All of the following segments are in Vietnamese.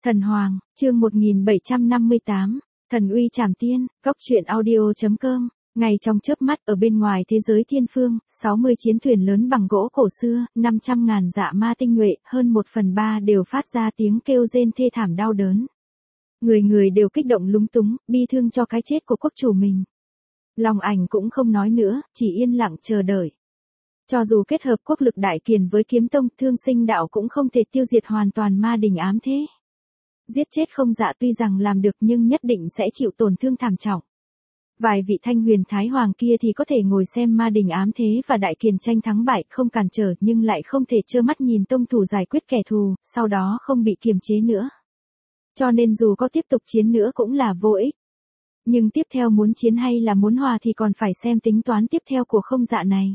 Thần Hoàng, chương 1758, Thần uy trảm tiên, góc truyện audio.com. Ngay trong chớp mắt ở bên ngoài thế giới thiên phương, 60 chiến thuyền lớn bằng gỗ cổ xưa, 500.000 dạ ma tinh nhuệ, hơn 1/3 đều phát ra tiếng kêu rên thê thảm đau đớn. Người người đều kích động lúng túng, bi thương cho cái chết của quốc chủ mình. Long Ảnh cũng không nói nữa, chỉ yên lặng chờ đợi. Cho dù kết hợp quốc lực đại kiền với kiếm tông, Thương Sinh đạo cũng không thể tiêu diệt hoàn toàn ma đình ám thế. Giết chết không dạ tuy rằng làm được nhưng nhất định sẽ chịu tổn thương thảm trọng. Vài vị thanh huyền thái hoàng kia thì có thể ngồi xem ma đình ám thế và đại kiền tranh thắng bại không cản trở nhưng lại không thể trơ mắt nhìn tông thủ giải quyết kẻ thù, sau đó không bị kiềm chế nữa. Cho nên dù có tiếp tục chiến nữa cũng là vô ích. Nhưng tiếp theo muốn chiến hay là muốn hòa thì còn phải xem tính toán tiếp theo của không dạ này.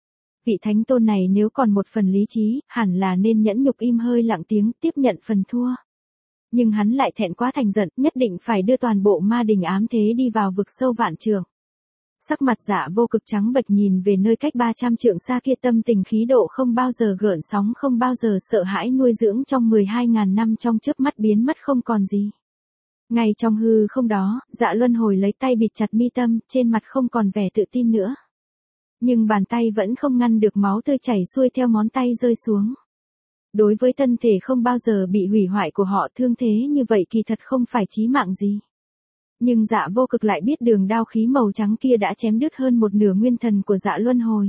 Vị thánh tôn này nếu còn một phần lý trí, hẳn là nên nhẫn nhục im hơi lặng tiếng tiếp nhận phần thua. Nhưng hắn lại thẹn quá thành giận, nhất định phải đưa toàn bộ ma đình ám thế đi vào vực sâu vạn trượng. Sắc mặt Dạ Vô Cực trắng bệch nhìn về nơi cách 300 trượng xa kia, tâm tình khí độ không bao giờ gợn sóng, không bao giờ sợ hãi nuôi dưỡng trong 12.000 năm trong chớp mắt biến mất không còn gì. Ngay trong hư không đó, Dạ Luân Hồi lấy tay bịt chặt mi tâm, trên mặt không còn vẻ tự tin nữa. Nhưng bàn tay vẫn không ngăn được máu tươi chảy xuôi theo ngón tay rơi xuống. Đối với thân thể không bao giờ bị hủy hoại của họ, thương thế như vậy kỳ thật không phải chí mạng gì. Nhưng Dạ Vô Cực lại biết đường đao khí màu trắng kia đã chém đứt hơn một nửa nguyên thần của Dạ Luân Hồi.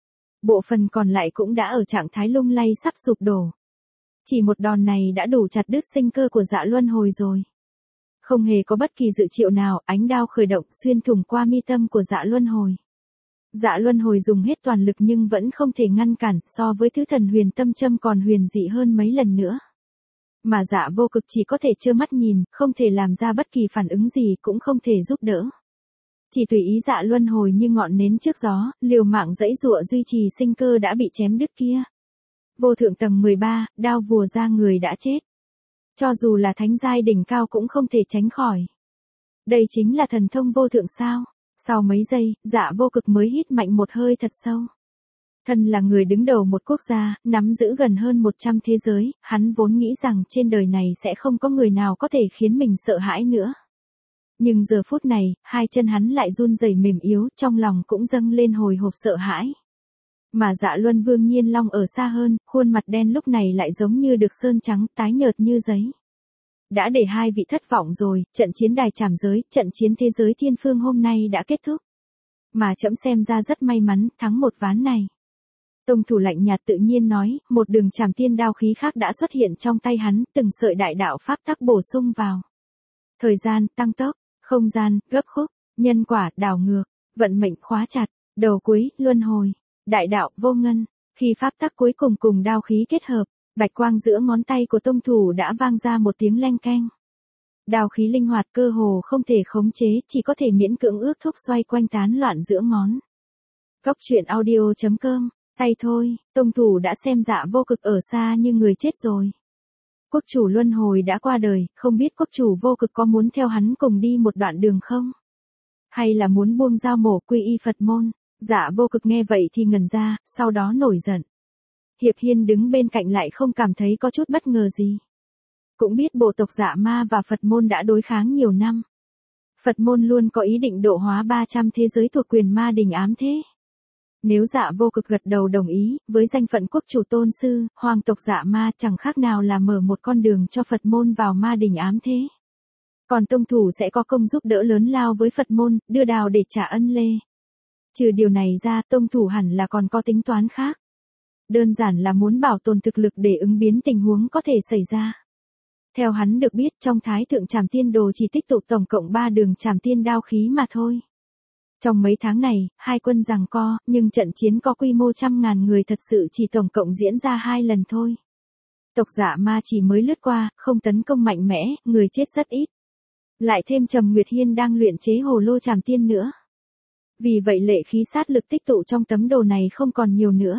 Bộ phận còn lại cũng đã ở trạng thái lung lay sắp sụp đổ. Chỉ một đòn này đã đủ chặt đứt sinh cơ của Dạ Luân Hồi rồi. Không hề có bất kỳ dự triệu nào, ánh đao khởi động xuyên thủng qua mi tâm của Dạ Luân Hồi. Dạ Luân Hồi dùng hết toàn lực nhưng vẫn không thể ngăn cản, so với thứ thần huyền tâm châm còn huyền dị hơn mấy lần nữa. Mà Dạ Vô Cực chỉ có thể trơ mắt nhìn, không thể làm ra bất kỳ phản ứng gì, cũng không thể giúp đỡ. Chỉ tùy ý Dạ Luân Hồi như ngọn nến trước gió, liều mạng giãy giụa duy trì sinh cơ đã bị chém đứt kia. Vô thượng tầng 13, đao vùa ra người đã chết. Cho dù là thánh giai đỉnh cao cũng không thể tránh khỏi. Đây chính là thần thông vô thượng sao? Sau mấy giây, Dạ Vô Cực mới hít mạnh một hơi thật sâu. Thân là người đứng đầu một quốc gia, nắm giữ gần hơn 100 thế giới, hắn vốn nghĩ rằng trên đời này sẽ không có người nào có thể khiến mình sợ hãi nữa. Nhưng giờ phút này, hai chân hắn lại run rẩy mềm yếu, trong lòng cũng dâng lên hồi hộp sợ hãi. Mà Dạ Luân Vương Nhiên Long ở xa hơn, khuôn mặt đen lúc này lại giống như được sơn trắng, tái nhợt như giấy. Đã để hai vị thất vọng rồi, trận chiến đài trảm giới, trận chiến thế giới thiên phương hôm nay đã kết thúc. Mà trẫm xem ra rất may mắn, thắng một ván này. Tông thủ lạnh nhạt tự nhiên nói, một đường trảm tiên đao khí khác đã xuất hiện trong tay hắn, từng sợi đại đạo pháp tắc bổ sung vào. Thời gian, tăng tốc, không gian, gấp khúc, nhân quả, đảo ngược, vận mệnh khóa chặt, đầu cuối, luân hồi, đại đạo, vô ngân. Khi pháp tắc cuối cùng cùng đao khí kết hợp, bạch quang giữa ngón tay của tông thủ đã vang ra một tiếng leng keng. Đao khí linh hoạt cơ hồ không thể khống chế, chỉ có thể miễn cưỡng ước thúc xoay quanh tán loạn giữa ngón. Góc truyện audio.com, tay thôi, tông thủ đã xem Dạ Vô Cực ở xa như người chết rồi. Quốc chủ Luân Hồi đã qua đời, không biết quốc chủ Vô Cực có muốn theo hắn cùng đi một đoạn đường không? Hay là muốn buông dao mổ quy y Phật môn? Dạ Vô Cực nghe vậy thì ngẩn ra, sau đó nổi giận. Hiệp Hiên đứng bên cạnh lại không cảm thấy có chút bất ngờ gì. Cũng biết bộ tộc Dạ Ma và Phật môn đã đối kháng nhiều năm. Phật môn luôn có ý định độ hóa 300 thế giới thuộc quyền ma đình ám thế. Nếu Dạ Vô Cực gật đầu đồng ý, với danh phận quốc chủ tôn sư, hoàng tộc Dạ Ma chẳng khác nào là mở một con đường cho Phật môn vào ma đình ám thế. Còn tông thủ sẽ có công giúp đỡ lớn lao với Phật môn, đưa đào để trả ân lê. Trừ điều này ra, tông thủ hẳn là còn có tính toán khác. Đơn giản là muốn bảo tồn thực lực để ứng biến tình huống có thể xảy ra. Theo hắn được biết, trong Thái Thượng Trảm Tiên Đồ chỉ tích tụ tổng cộng 3 đường trảm tiên đao khí mà thôi. Trong mấy tháng này, hai quân giằng co, nhưng trận chiến có quy mô trăm ngàn người thật sự chỉ tổng cộng diễn ra 2 lần thôi. Tộc Dạ Ma chỉ mới lướt qua, không tấn công mạnh mẽ, người chết rất ít. Lại thêm Trầm Nguyệt Hiên đang luyện chế hồ lô trảm tiên nữa. Vì vậy lệ khí sát lực tích tụ trong tấm đồ này không còn nhiều nữa.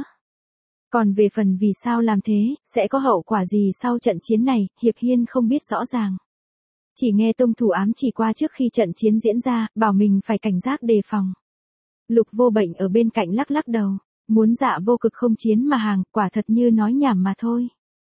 Còn về phần vì sao làm thế, sẽ có hậu quả gì sau trận chiến này, Hiệp Hiên không biết rõ ràng. Chỉ nghe tông thủ ám chỉ qua trước khi trận chiến diễn ra, bảo mình phải cảnh giác đề phòng. Lục Vô Bệnh ở bên cạnh lắc lắc đầu, muốn Dạ Vô Cực không chiến mà hàng, quả thật như nói nhảm mà thôi.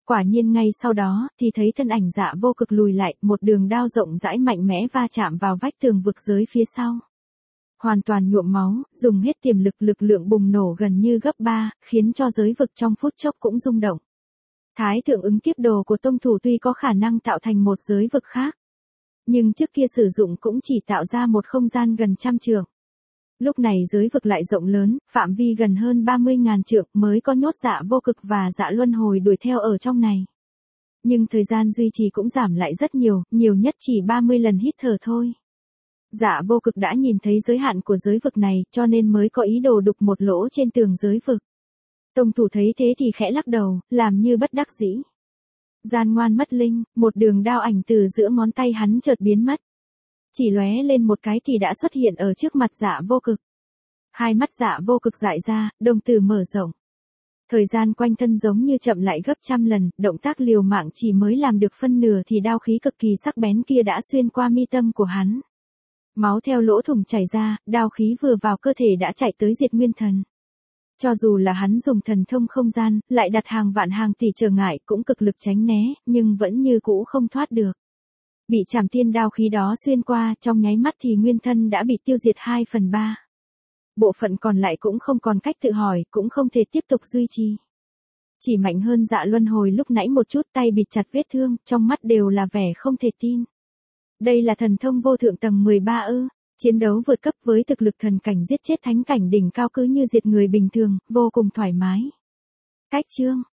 Quả nhiên ngay sau đó, thì thấy thân ảnh Dạ Vô Cực lùi lại, một đường đao rộng rãi mạnh mẽ va chạm vào vách tường vực giới phía sau. Hoàn toàn nhuộm máu, dùng hết tiềm lực, lực lượng bùng nổ gần như gấp 3, khiến cho giới vực trong phút chốc cũng rung động. Thái thượng ứng kiếp đồ của tông thủ tuy có khả năng tạo thành một giới vực khác, nhưng trước kia sử dụng cũng chỉ tạo ra một không gian gần 100 trượng. Lúc này giới vực lại rộng lớn, phạm vi gần hơn 30.000 trượng mới có nhốt Dạ Vô Cực và Dạ Luân Hồi đuổi theo ở trong này. Nhưng thời gian duy trì cũng giảm lại rất nhiều, nhiều nhất chỉ 30 lần hít thở thôi. Dạ Vô Cực đã nhìn thấy giới hạn của giới vực này, cho nên mới có ý đồ đục một lỗ trên tường giới vực. Tông thủ thấy thế thì khẽ lắc đầu, làm như bất đắc dĩ. Gian ngoan mất linh, một đường đao ảnh từ giữa ngón tay hắn chợt biến mất. Chỉ lóe lên một cái thì đã xuất hiện ở trước mặt Dạ Vô Cực. Hai mắt Dạ Vô Cực dại ra, đồng tử mở rộng. Thời gian quanh thân giống như chậm lại gấp 100 lần, động tác liều mạng chỉ mới làm được phân nửa thì đao khí cực kỳ sắc bén kia đã xuyên qua mi tâm của hắn. Máu theo lỗ thủng chảy ra, đao khí vừa vào cơ thể đã chạy tới diệt nguyên thần. Cho dù là hắn dùng thần thông không gian, lại đặt hàng vạn hàng tỷ trở ngại cũng cực lực tránh né, nhưng vẫn như cũ không thoát được. Bị Trảm Tiên đao khí đó xuyên qua, trong nháy mắt thì nguyên thân đã bị tiêu diệt 2/3. Bộ phận còn lại cũng không còn cách tự hỏi, cũng không thể tiếp tục duy trì. Chỉ mạnh hơn Dạ Luân Hồi lúc nãy một chút, tay bịt chặt vết thương, trong mắt đều là vẻ không thể tin. Đây là thần thông vô thượng tầng 13 ư? Chiến đấu vượt cấp với thực lực thần cảnh giết chết thánh cảnh đỉnh cao cứ như diệt người bình thường, vô cùng thoải mái. Cách chương